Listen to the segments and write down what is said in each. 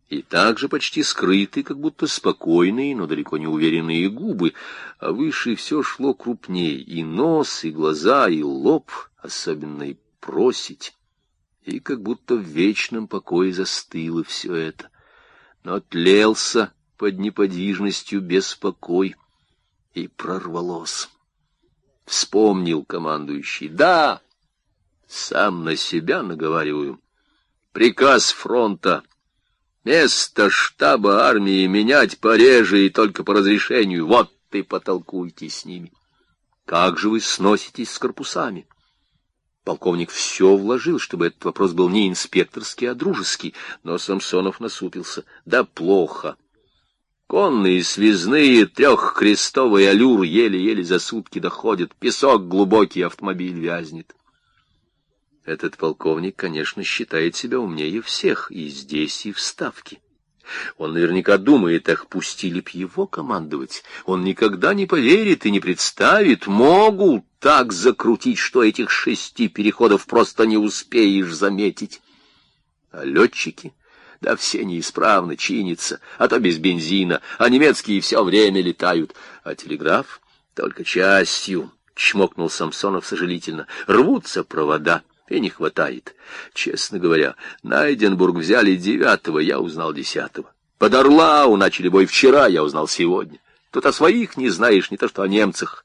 и также почти скрытые, как будто спокойные, но далеко не уверенные губы, а выше все шло крупней, и нос, и глаза, и лоб, особенно и просить, и как будто в вечном покое застыло все это, но тлелся под неподвижностью беспокой, и прорвалось. Вспомнил командующий: да, сам на себя наговариваю. Приказ фронта. Место штаба армии менять пореже и только по разрешению. Вот и потолкуйте с ними. Как же вы сноситесь с корпусами? Полковник все вложил, чтобы этот вопрос был не инспекторский, а дружеский, но Самсонов насупился. Да плохо. Конные, связные, трехкрестовый аллюр еле-еле за сутки доходят. Песок глубокий, автомобиль вязнет. Этот полковник, конечно, считает себя умнее всех, и здесь, и в Ставке. Он наверняка думает, ах, пустили б его командовать. Он никогда не поверит и не представит. Могут так закрутить, что этих 6 переходов просто не успеешь заметить. А летчики? Да все неисправно чинятся, а то без бензина, а немецкие все время летают. А телеграф? Только частью, чмокнул Самсонов сожалительно. Рвутся провода. И не хватает. Честно говоря, Найденбург взяли 9-го, я узнал 10-го. Под Орлау начали бой вчера, я узнал сегодня. Тут о своих не знаешь, не то что о немцах.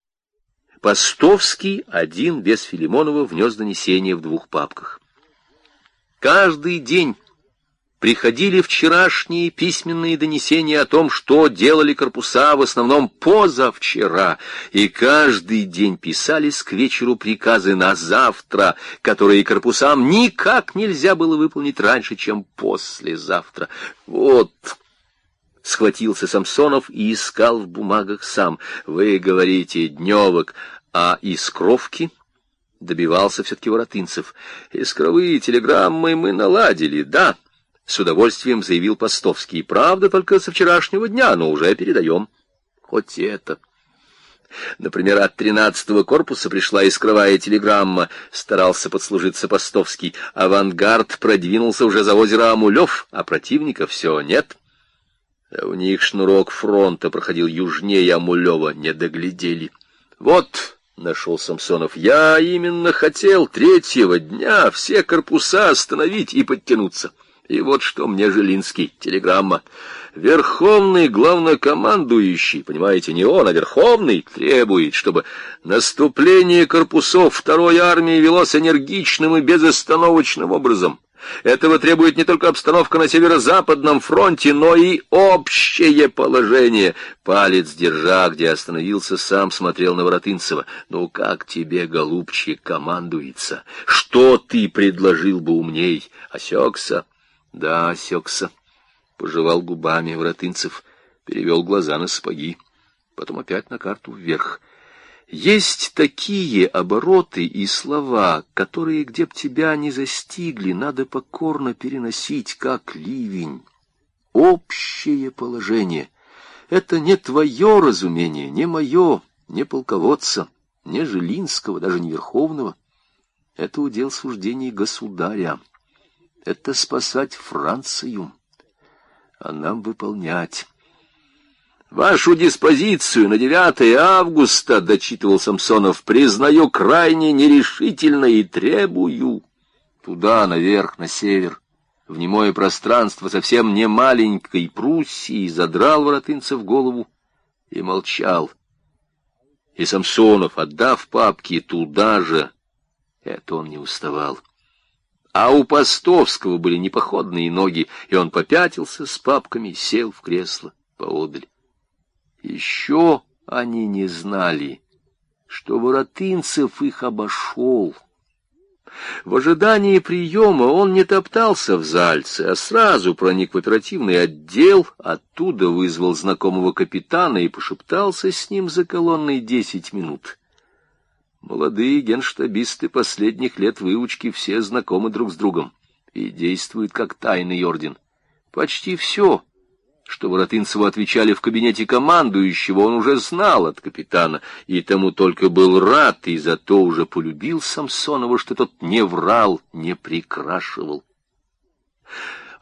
Постовский один без Филимонова внес донесение в 2 папках. Каждый день приходили вчерашние письменные донесения о том, что делали корпуса в основном позавчера, и каждый день писались к вечеру приказы на завтра, которые корпусам никак нельзя было выполнить раньше, чем послезавтра. Вот, схватился Самсонов и искал в бумагах сам. Вы говорите, дневок, а искровки? Добивался все-таки Воротынцев. Искровые телеграммы мы наладили, да. С удовольствием заявил Постовский. Правда, только со вчерашнего дня, но уже передаем. Хоть это. Например, от 13-го корпуса пришла искровая телеграмма. Старался подслужиться Постовский. Авангард продвинулся уже за озеро Амулев, а противника все нет. А у них шнурок фронта проходил южнее Амулева. Не доглядели. Вот... Нашел Самсонов. Я именно хотел 3-го дня все корпуса остановить и подтянуться. И вот что мне Жилинский, телеграмма. Верховный главнокомандующий, понимаете, не он, а Верховный, требует, чтобы наступление корпусов 2-й армии велось энергичным и безостановочным образом. Этого требует не только обстановка на северо-западном фронте, но и общее положение. Палец держа, где остановился, сам смотрел на Воротынцева. Ну как тебе, голубчик, командуется? Что ты предложил бы умней? Осекся? Да, осекся. Пожевал губами Воротынцев, перевел глаза на сапоги, потом опять на карту вверх. Есть такие обороты и слова, которые, где б тебя не застигли, надо покорно переносить, как ливень. Общее положение — это не твое разумение, не мое, не полководца, не Жилинского, даже не Верховного. Это удел суждений государя. Это спасать Францию, а нам выполнять. «Вашу диспозицию на 9 августа, — дочитывал Самсонов, — признаю крайне нерешительно и требую». Туда, наверх, на север, в немое пространство совсем не маленькой Пруссии, задрал Воротынцев голову и молчал. И Самсонов, отдав папки туда же, это он не уставал. А у Постовского были непоходные ноги, и он попятился с папками, сел в кресло поодаль. Еще они не знали, что Воротынцев их обошел. В ожидании приема он не топтался в Зальце, а сразу проник в оперативный отдел, оттуда вызвал знакомого капитана и пошептался с ним за колонной 10 минут. Молодые генштабисты последних лет выучки все знакомы друг с другом и действуют как тайный орден. Почти все, что Воротынцеву отвечали в кабинете командующего, он уже знал от капитана, и тому только был рад, и зато уже полюбил Самсонова, что тот не врал, не прикрашивал.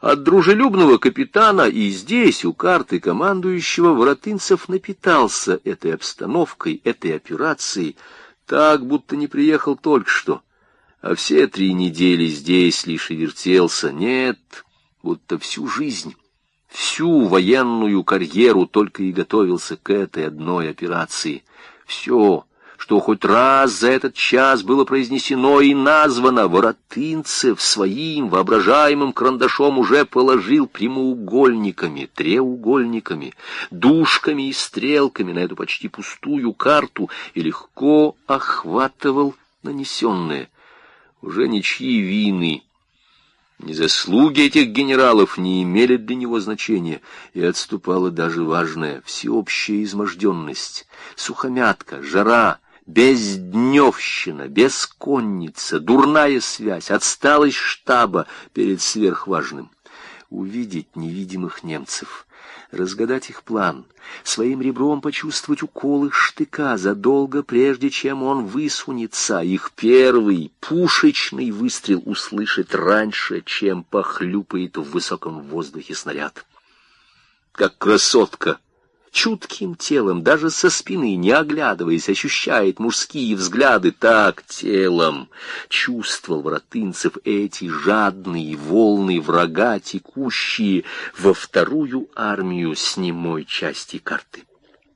от дружелюбного капитана, и здесь, у карты командующего, Воротынцев напитался этой обстановкой, этой операцией, так, будто не приехал только что, а все 3 недели здесь лишь и вертелся. Нет, будто всю жизнь, всю военную карьеру только и готовился к этой одной операции. Все, что хоть раз за этот час было произнесено и названо, Воротынцев своим воображаемым карандашом уже положил прямоугольниками, треугольниками, дужками и стрелками на эту почти пустую карту и легко охватывал нанесенное. Уже ничьи вины, ни заслуги этих генералов не имели для него значения, и отступала даже важная всеобщая изможденность, сухомятка, жара, бездневщина, бесконница, дурная связь, отсталость штаба перед сверхважным. Увидеть невидимых немцев, разгадать их план, своим ребром почувствовать укол их штыка задолго, прежде чем он высунется, их первый пушечный выстрел услышать раньше, чем похлюпает в высоком воздухе снаряд. Как красотка, чутким телом, даже со спины, не оглядываясь, ощущает мужские взгляды, так телом чувствовал Воротынцев эти жадные волны врага, текущие во вторую армию с немой части карты.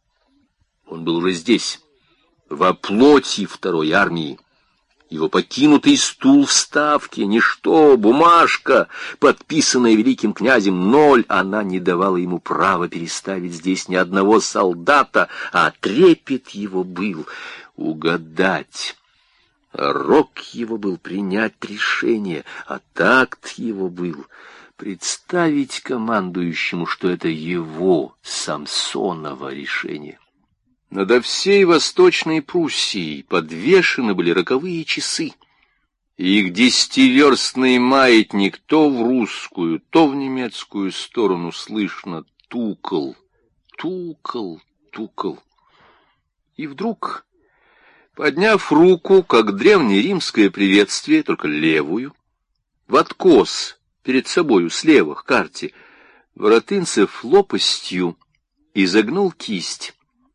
Он был уже здесь, во плоти второй армии. Его покинутый стул в Ставке, ничто, бумажка, подписанная великим князем, 0, она не давала ему права переставить здесь ни одного солдата, а трепет его был угадать. Рок его был принять решение, а такт его был представить командующему, что это его, Самсонова, решение. Надо всей Восточной Пруссией подвешены были роковые часы, и их 10-верстный маятник то в русскую, то в немецкую сторону слышно тукал, тукал, тукал. И вдруг, подняв руку, как древнеримское приветствие, только левую, в откос перед собою слева к карте, Воротынцев лопастью изогнул кисть.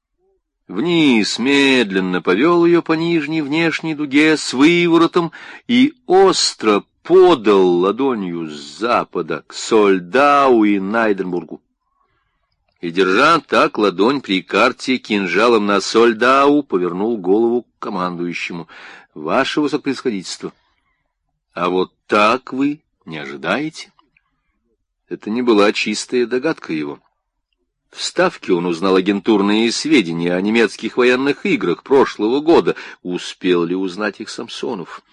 Вниз медленно повел ее по нижней внешней дуге с выворотом и остро подал ладонью с запада к Сольдау и Найденбургу. И, держа так ладонь при карте кинжалом на Сольдау, повернул голову к командующему. «Ваше высокопревосходительство, а вот так вы не ожидаете?» Это не была чистая догадка его. В Ставке он узнал агентурные сведения о немецких военных играх прошлого года. Успел ли узнать их Самсонов?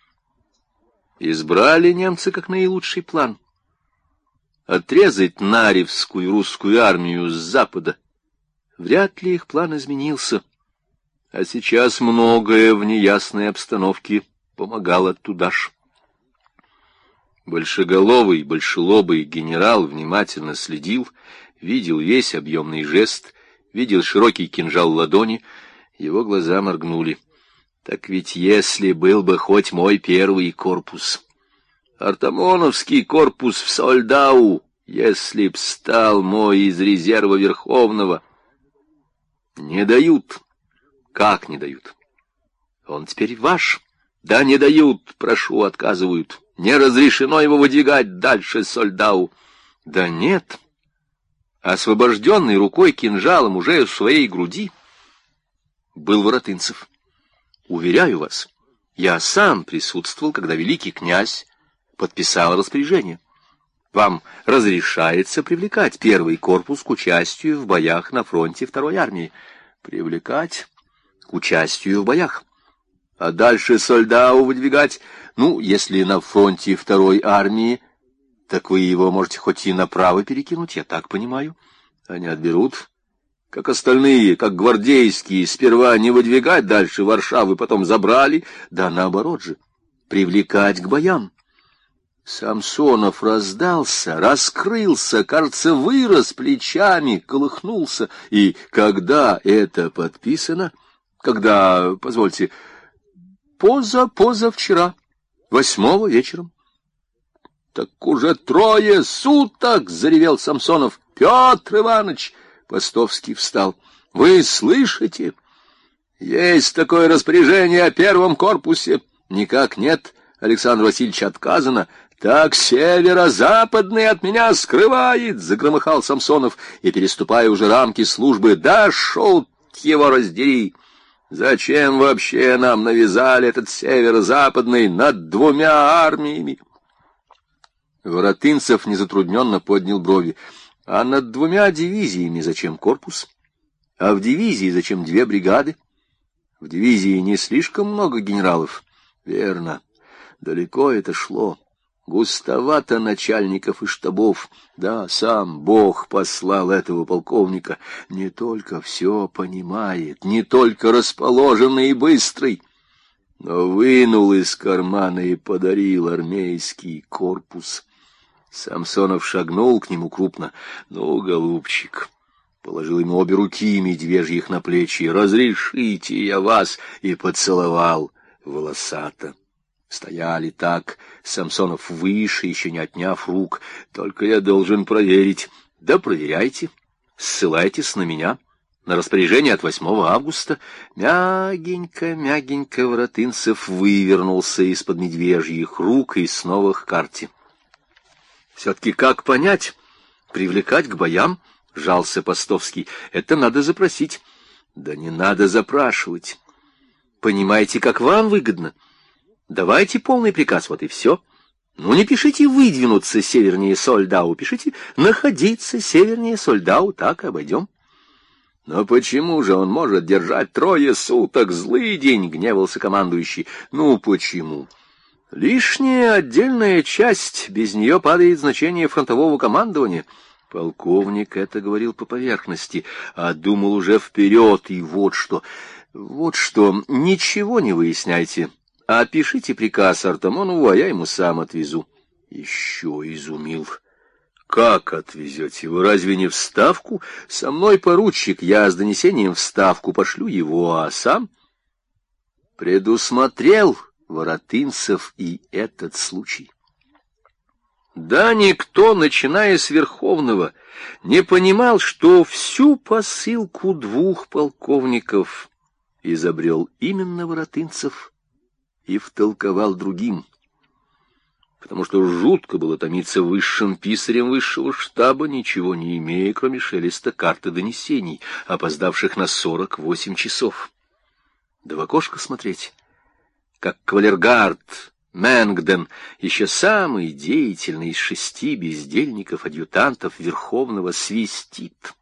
Избрали немцы как наилучший план. Отрезать Наревскую русскую армию с запада. Вряд ли их план изменился. А сейчас многое в неясной обстановке помогало туда ж. Большеголовый, большелобый генерал внимательно следил, видел весь объемный жест, видел широкий кинжал в ладони, его глаза моргнули. Так ведь если был бы хоть мой первый корпус, Артамоновский корпус в Сольдау, если б стал мой из резерва Верховного. Не дают. Как не дают? Он теперь ваш. Да не дают, прошу, отказывают. Не разрешено его выдвигать дальше Сольдау. Да нет. Освобожденный рукой кинжалом уже в своей груди был Воротынцев. Уверяю вас, я сам присутствовал, когда великий князь подписал распоряжение. Вам разрешается привлекать первый корпус к участию в боях на фронте второй армии. Привлекать к участию в боях. А дальше Сольдау выдвигать, если на фронте второй армии, так вы его можете хоть и направо перекинуть, я так понимаю. Они отберут, как остальные, как гвардейские, сперва не выдвигать дальше Варшавы, потом забрали, да наоборот же, привлекать к боям. Самсонов раздался, раскрылся, кажется, вырос плечами, колыхнулся, и когда это подписано, когда, позвольте, позавчера, 8 вечером, Так уже 3 суток! — заревел Самсонов. — Петр Иванович! — Постовский встал. — Вы слышите? Есть такое распоряжение о 1 корпусе. — Никак нет, Александр Васильевич, отказано. — Так северо-западный от меня скрывает! — загромыхал Самсонов, и, переступая уже рамки службы, дошел его раздери. Зачем вообще нам навязали этот северо-западный над 2 армиями? Воротынцев незатрудненно поднял брови. А над 2 дивизиями зачем корпус? А в дивизии зачем 2 бригады? В дивизии не слишком много генералов. Верно, далеко это шло. Густовато начальников и штабов. Да, сам Бог послал этого полковника. Не только все понимает, не только расположенный и быстрый, но вынул из кармана и подарил армейский корпус. Самсонов шагнул к нему крупно. Ну, голубчик, положил ему обе руки медвежьих на плечи. Разрешите я вас, и поцеловал волосато. Стояли так, Самсонов выше, еще не отняв рук. Только я должен проверить. Да проверяйте, ссылайтесь на меня, на распоряжение от 8 августа. Мягенько Воротынцев вывернулся из-под медвежьих рук и снова к карте. Все-таки как понять? Привлекать к боям? Жался Постовский. Это надо запросить. Да не надо запрашивать. Понимаете, как вам выгодно? Давайте полный приказ, вот и все. Ну, не пишите «выдвинуться севернее Сольдау», пишите «находиться севернее Сольдау», так и обойдем. Но почему же он может держать 3 суток? Злый день, гневался командующий. Ну, почему? Лишняя отдельная часть, без нее падает значение фронтового командования. Полковник это говорил по поверхности, а думал уже вперед, и вот что, ничего не выясняйте. А пишите приказ Артамонову, а я ему сам отвезу. Еще изумил. Как отвезете? Вы разве не в Ставку? Со мной поручик, я с донесением в Ставку пошлю его, а сам предусмотрел Воротынцев и этот случай. Да никто, начиная с Верховного, не понимал, что всю посылку 2 полковников изобрел именно Воротынцев и втолковал другим, потому что жутко было томиться высшим писарем высшего штаба, ничего не имея, кроме шелеста карты донесений, опоздавших на 48 часов. Да в окошко смотреть, как кавалергард Мэнгден, еще самый деятельный из 6 бездельников-адъютантов Верховного, свистит.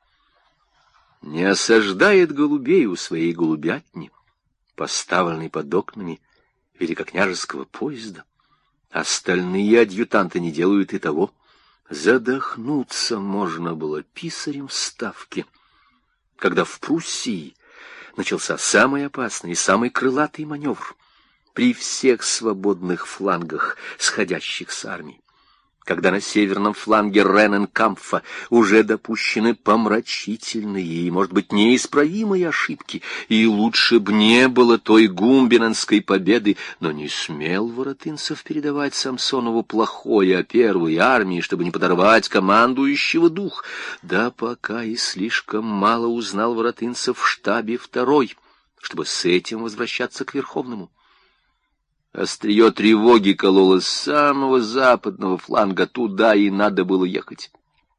Не осаждает голубей у своей голубятни, поставленной под окнами великокняжеского поезда. Остальные адъютанты не делают и того. Задохнуться можно было писарем в Ставке, когда в Пруссии начался самый опасный и самый крылатый маневр при всех свободных флангах, сходящих с армией. Когда на северном фланге Рененкампфа уже допущены помрачительные и, может быть, неисправимые ошибки, и лучше б не было той гумбиненской победы, но не смел Воротынцев передавать Самсонову плохое о 1-й армии, чтобы не подорвать командующего дух. Да пока и слишком мало узнал Воротынцев в штабе 2-й, чтобы с этим возвращаться к Верховному. Острие тревоги кололо с самого западного фланга, туда и надо было ехать.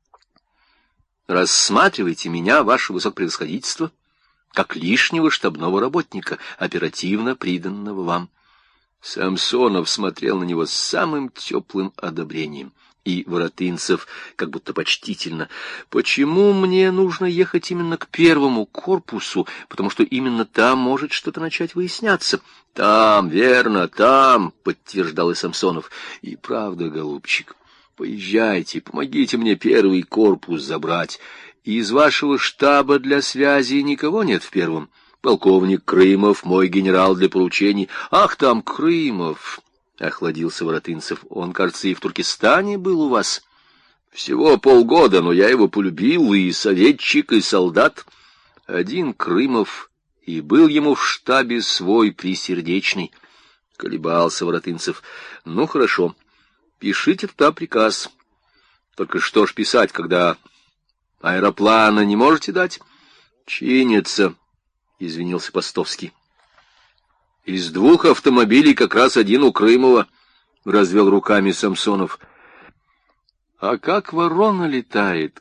Рассматривайте меня, ваше высокопревосходительство, как лишнего штабного работника, оперативно приданного вам. Самсонов смотрел на него с самым теплым одобрением. И Воротынцев, как будто почтительно: «Почему мне нужно ехать именно к 1-му корпусу? Потому что именно там может что-то начать выясняться». «Там, верно, там», — подтверждал и Самсонов. «И правда, голубчик, поезжайте, помогите мне 1-й корпус забрать. Из вашего штаба для связи никого нет в 1-м? Полковник Крымов, мой генерал для поручений». «Ах, там Крымов!» — охладился Воротынцев. «Он, кажется, и в Туркестане был у вас». «Всего полгода, но я его полюбил, и советчик, и солдат. Один Крымов, и был ему в штабе свой присердечный». Колебался Воротынцев. «Ну, хорошо. Пишите туда приказ. Только что ж писать, когда аэроплана не можете дать? Чинится, извинился Постовский. Из 2 автомобилей как раз один у Крымова, развел руками Самсонов. А как ворона летает,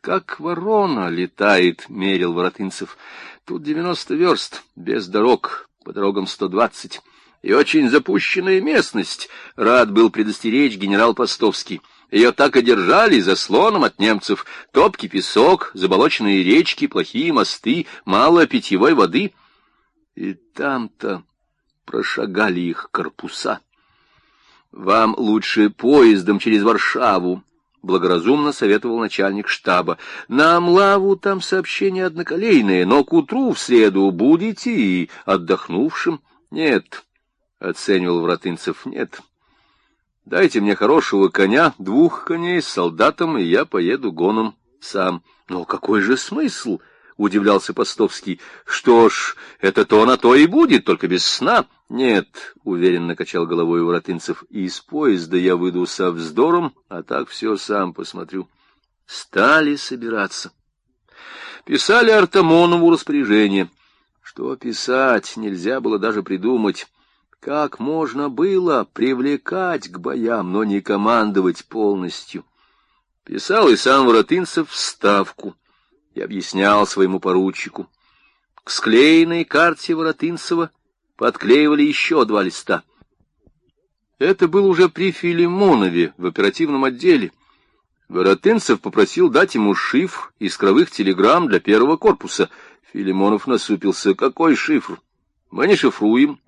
мерил Воротынцев. Тут 90 верст, без дорог, по дорогам 120. И очень запущенная местность, рад был предостеречь генерал Постовский. Ее так и держали заслоном от немцев. Топкий песок, заболоченные речки, плохие мосты, мало питьевой воды. И там-то прошагали их корпуса. Вам лучше поездом через Варшаву, благоразумно советовал начальник штаба. На Млаву там сообщение одноколейное, но к утру в среду будете и отдохнувшим. Нет, оценивал Воротынцев, нет. Дайте мне хорошего коня, 2 коней с солдатом, и я поеду гоном сам. Но какой же смысл? Удивлялся Постовский. Что ж, это то на то и будет, только без сна. Нет, уверенно качал головой Воротынцев, из поезда я выйду со вздором, а так все сам посмотрю. Стали собираться. Писали Артамонову распоряжение. Что писать, нельзя было даже придумать. Как можно было привлекать к боям, но не командовать полностью? Писал и сам Воротынцев в Ставку и объяснял своему поручику. К склеенной карте Воротынцева подклеивали еще 2 листа. Это было уже при Филимонове в оперативном отделе. Воротынцев попросил дать ему шифр искровых телеграмм для 1-го корпуса. Филимонов насупился. Какой шифр? Мы не шифруем.